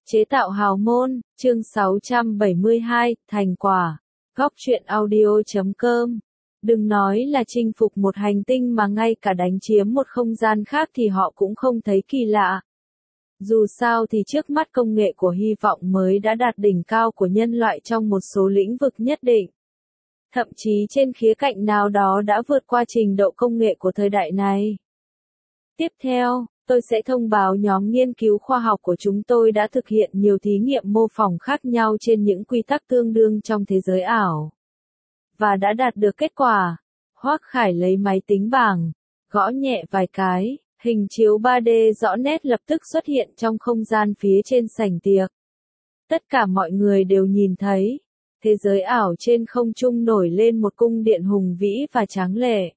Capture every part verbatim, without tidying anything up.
Chế tạo hào môn, chương sáu trăm bảy mươi hai, thành quả. Góc truyện audio chấm com. Đừng nói là chinh phục một hành tinh mà ngay cả đánh chiếm một không gian khác thì họ cũng không thấy kỳ lạ. Dù sao thì trước mắt công nghệ của hy vọng mới đã đạt đỉnh cao của nhân loại trong một số lĩnh vực nhất định. Thậm chí trên khía cạnh nào đó đã vượt qua trình độ công nghệ của thời đại này. Tiếp theo, tôi sẽ thông báo nhóm nghiên cứu khoa học của chúng tôi đã thực hiện nhiều thí nghiệm mô phỏng khác nhau trên những quy tắc tương đương trong thế giới ảo. Và đã đạt được kết quả. Hoắc Khải lấy máy tính bảng, gõ nhẹ vài cái, hình chiếu ba D rõ nét lập tức xuất hiện trong không gian phía trên sảnh tiệc. Tất cả mọi người đều nhìn thấy, thế giới ảo trên không trung nổi lên một cung điện hùng vĩ và tráng lệ.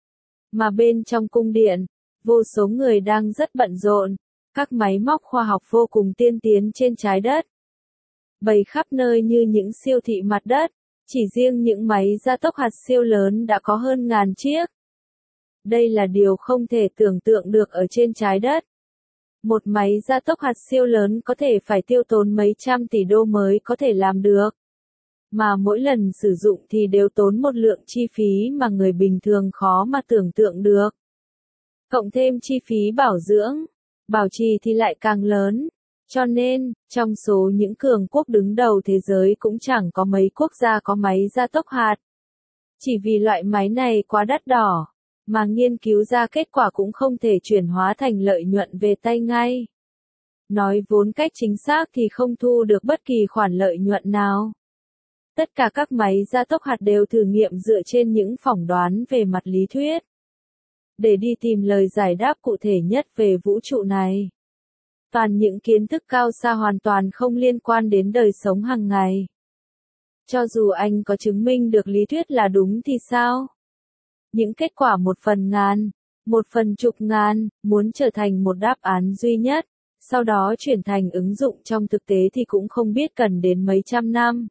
Mà bên trong cung điện, vô số người đang rất bận rộn, các máy móc khoa học vô cùng tiên tiến trên trái đất. Bày khắp nơi như những siêu thị mặt đất, chỉ riêng những máy gia tốc hạt siêu lớn đã có hơn ngàn chiếc. Đây là điều không thể tưởng tượng được ở trên trái đất. Một máy gia tốc hạt siêu lớn có thể phải tiêu tốn mấy trăm tỷ đô mới có thể làm được. Mà mỗi lần sử dụng thì đều tốn một lượng chi phí mà người bình thường khó mà tưởng tượng được. Cộng thêm chi phí bảo dưỡng, bảo trì thì lại càng lớn. Cho nên, trong số những cường quốc đứng đầu thế giới cũng chẳng có mấy quốc gia có máy gia tốc hạt. Chỉ vì loại máy này quá đắt đỏ, mà nghiên cứu ra kết quả cũng không thể chuyển hóa thành lợi nhuận về tay ngay. Nói vốn cách chính xác thì không thu được bất kỳ khoản lợi nhuận nào. Tất cả các máy gia tốc hạt đều thử nghiệm dựa trên những phỏng đoán về mặt lý thuyết. Để đi tìm lời giải đáp cụ thể nhất về vũ trụ này. Toàn những kiến thức cao xa hoàn toàn không liên quan đến đời sống hàng ngày. Cho dù anh có chứng minh được lý thuyết là đúng thì sao? Những kết quả một phần ngàn, một phần chục ngàn, muốn trở thành một đáp án duy nhất, sau đó chuyển thành ứng dụng trong thực tế thì cũng không biết cần đến mấy trăm năm.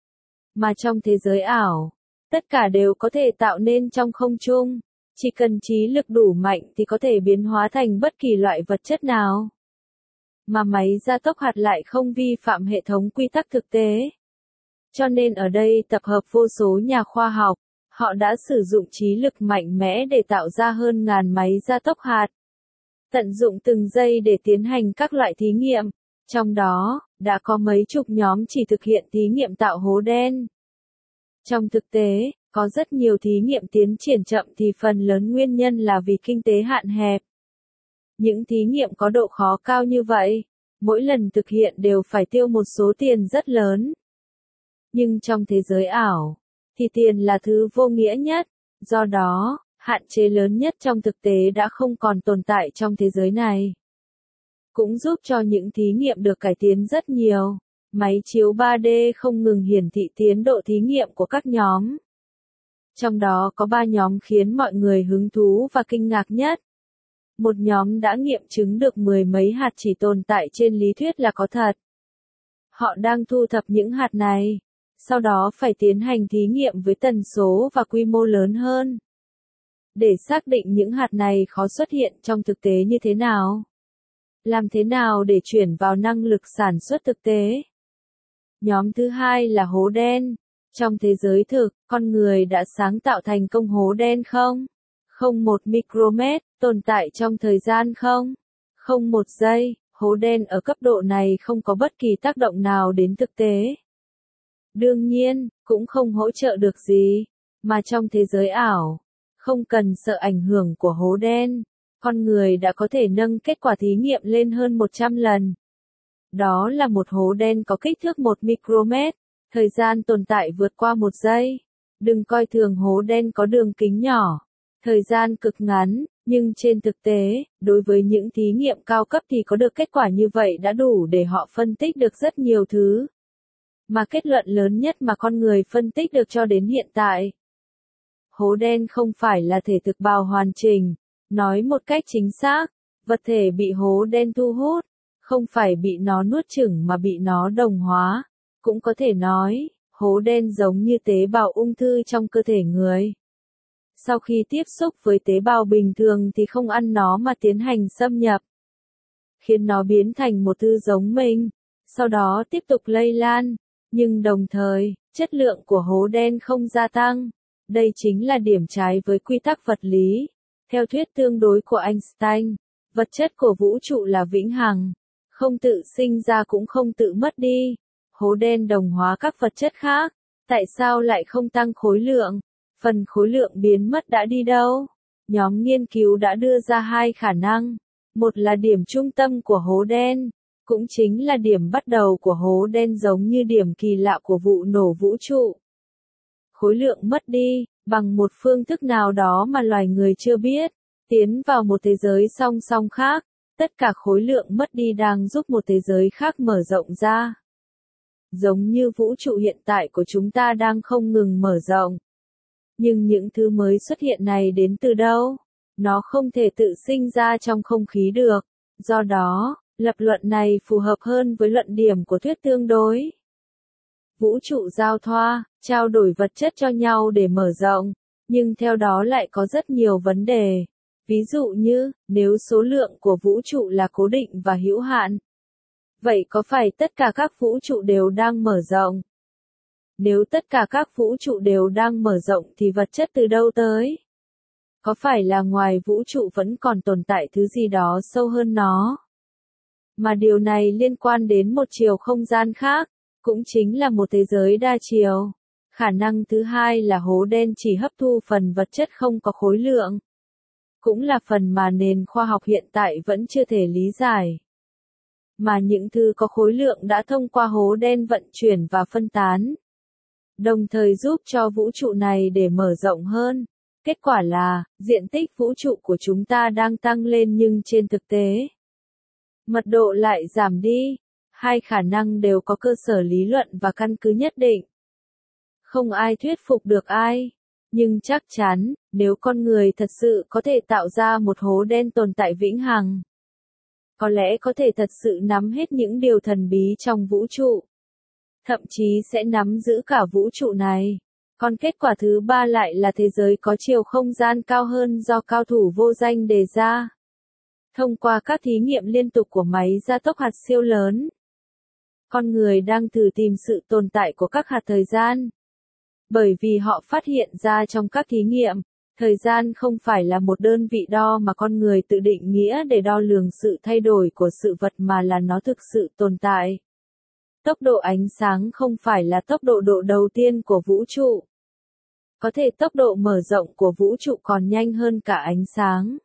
Mà trong thế giới ảo, tất cả đều có thể tạo nên trong không trung. Chỉ cần trí lực đủ mạnh thì có thể biến hóa thành bất kỳ loại vật chất nào. Mà máy gia tốc hạt lại không vi phạm hệ thống quy tắc thực tế. Cho nên ở đây tập hợp vô số nhà khoa học, họ đã sử dụng trí lực mạnh mẽ để tạo ra hơn ngàn máy gia tốc hạt. Tận dụng từng giây để tiến hành các loại thí nghiệm. Trong đó, đã có mấy chục nhóm chỉ thực hiện thí nghiệm tạo hố đen. Trong thực tế, có rất nhiều thí nghiệm tiến triển chậm thì phần lớn nguyên nhân là vì kinh tế hạn hẹp. Những thí nghiệm có độ khó cao như vậy, mỗi lần thực hiện đều phải tiêu một số tiền rất lớn. Nhưng trong thế giới ảo, thì tiền là thứ vô nghĩa nhất, do đó, hạn chế lớn nhất trong thực tế đã không còn tồn tại trong thế giới này. Cũng giúp cho những thí nghiệm được cải tiến rất nhiều. Máy chiếu ba D không ngừng hiển thị tiến độ thí nghiệm của các nhóm. Trong đó có ba nhóm khiến mọi người hứng thú và kinh ngạc nhất. Một nhóm đã nghiệm chứng được mười mấy hạt chỉ tồn tại trên lý thuyết là có thật. Họ đang thu thập những hạt này, sau đó phải tiến hành thí nghiệm với tần số và quy mô lớn hơn. Để xác định những hạt này khó xuất hiện trong thực tế như thế nào. Làm thế nào để chuyển vào năng lực sản xuất thực tế. Nhóm thứ hai là hố đen. Trong thế giới thực, con người đã sáng tạo thành công hố đen không? Không một micromet, tồn tại trong thời gian không? Không một giây, hố đen ở cấp độ này không có bất kỳ tác động nào đến thực tế. Đương nhiên, cũng không hỗ trợ được gì, mà trong thế giới ảo, không cần sợ ảnh hưởng của hố đen, con người đã có thể nâng kết quả thí nghiệm lên hơn một trăm lần. Đó là một hố đen có kích thước một micromet. Thời gian tồn tại vượt qua một giây. Đừng coi thường hố đen có đường kính nhỏ. Thời gian cực ngắn, nhưng trên thực tế, đối với những thí nghiệm cao cấp thì có được kết quả như vậy đã đủ để họ phân tích được rất nhiều thứ. Mà kết luận lớn nhất mà con người phân tích được cho đến hiện tại. Hố đen không phải là thể thực bào hoàn chỉnh. Nói một cách chính xác, vật thể bị hố đen thu hút, không phải bị nó nuốt chửng mà bị nó đồng hóa. Cũng có thể nói, hố đen giống như tế bào ung thư trong cơ thể người. Sau khi tiếp xúc với tế bào bình thường thì không ăn nó mà tiến hành xâm nhập. Khiến nó biến thành một thứ giống mình. sau đó tiếp tục lây lan, nhưng đồng thời, chất lượng của hố đen không gia tăng. Đây chính là điểm trái với quy tắc vật lý. Theo thuyết tương đối của Einstein, vật chất của vũ trụ là vĩnh hằng, không tự sinh ra cũng không tự mất đi. Hố đen đồng hóa các vật chất khác, tại sao lại không tăng khối lượng? Phần khối lượng biến mất đã đi đâu? Nhóm nghiên cứu đã đưa ra hai khả năng. Một là điểm trung tâm của hố đen, cũng chính là điểm bắt đầu của hố đen giống như điểm kỳ lạ của vụ nổ vũ trụ. Khối lượng mất đi, bằng một phương thức nào đó mà loài người chưa biết, tiến vào một thế giới song song khác, tất cả khối lượng mất đi đang giúp một thế giới khác mở rộng ra. Giống như vũ trụ hiện tại của chúng ta đang không ngừng mở rộng. Nhưng những thứ mới xuất hiện này đến từ đâu? Nó không thể tự sinh ra trong không khí được. Do đó, lập luận này phù hợp hơn với luận điểm của thuyết tương đối. Vũ trụ giao thoa, trao đổi vật chất cho nhau để mở rộng, nhưng theo đó lại có rất nhiều vấn đề. Ví dụ như, nếu số lượng của vũ trụ là cố định và hữu hạn, vậy có phải tất cả các vũ trụ đều đang mở rộng? Nếu tất cả các vũ trụ đều đang mở rộng thì vật chất từ đâu tới? Có phải là ngoài vũ trụ vẫn còn tồn tại thứ gì đó sâu hơn nó? Mà điều này liên quan đến một chiều không gian khác, cũng chính là một thế giới đa chiều. Khả năng thứ hai là hố đen chỉ hấp thu phần vật chất không có khối lượng. Cũng là phần mà nền khoa học hiện tại vẫn chưa thể lý giải. Mà những thứ có khối lượng đã thông qua hố đen vận chuyển và phân tán, đồng thời giúp cho vũ trụ này để mở rộng hơn. Kết quả là, diện tích vũ trụ của chúng ta đang tăng lên nhưng trên thực tế, mật độ lại giảm đi. Hai khả năng đều có cơ sở lý luận và căn cứ nhất định. Không ai thuyết phục được ai. Nhưng chắc chắn, nếu con người thật sự có thể tạo ra một hố đen tồn tại vĩnh hằng, có lẽ có thể thật sự nắm hết những điều thần bí trong vũ trụ. Thậm chí sẽ nắm giữ cả vũ trụ này. Còn kết quả thứ ba lại là thế giới có chiều không gian cao hơn do cao thủ vô danh đề ra. Thông qua các thí nghiệm liên tục của máy gia tốc hạt siêu lớn, con người đang thử tìm sự tồn tại của các hạt thời gian. Bởi vì họ phát hiện ra trong các thí nghiệm, thời gian không phải là một đơn vị đo mà con người tự định nghĩa để đo lường sự thay đổi của sự vật mà là nó thực sự tồn tại. Tốc độ ánh sáng không phải là tốc độ độ đầu tiên của vũ trụ. Có thể tốc độ mở rộng của vũ trụ còn nhanh hơn cả ánh sáng.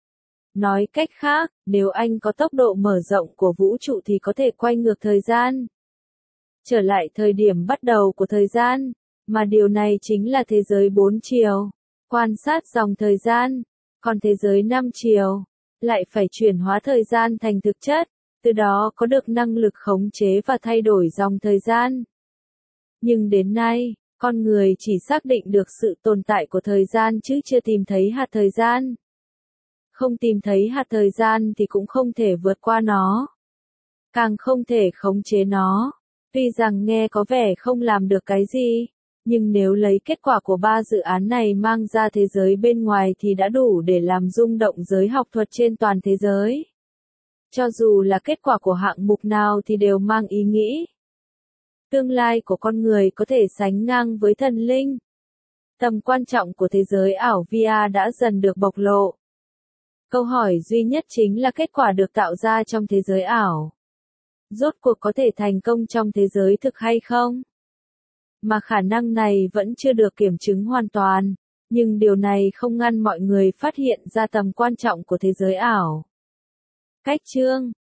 Nói cách khác, nếu anh có tốc độ mở rộng của vũ trụ thì có thể quay ngược thời gian, trở lại thời điểm bắt đầu của thời gian, mà điều này chính là thế giới bốn chiều, quan sát dòng thời gian, còn thế giới năm chiều, lại phải chuyển hóa thời gian thành thực chất, từ đó có được năng lực khống chế và thay đổi dòng thời gian. Nhưng đến nay, con người chỉ xác định được sự tồn tại của thời gian chứ chưa tìm thấy hạt thời gian. Không tìm thấy hạt thời gian thì cũng không thể vượt qua nó, càng không thể khống chế nó. Tuy rằng nghe có vẻ không làm được cái gì, nhưng nếu lấy kết quả của ba dự án này mang ra thế giới bên ngoài thì đã đủ để làm rung động giới học thuật trên toàn thế giới. Cho dù là kết quả của hạng mục nào thì đều mang ý nghĩ tương lai của con người có thể sánh ngang với thần linh. Tầm quan trọng của thế giới ảo vê rờ đã dần được bộc lộ. Câu hỏi duy nhất chính là kết quả được tạo ra trong thế giới ảo, rốt cuộc có thể thành công trong thế giới thực hay không? Mà khả năng này vẫn chưa được kiểm chứng hoàn toàn, nhưng điều này không ngăn mọi người phát hiện ra tầm quan trọng của thế giới ảo. Cách chương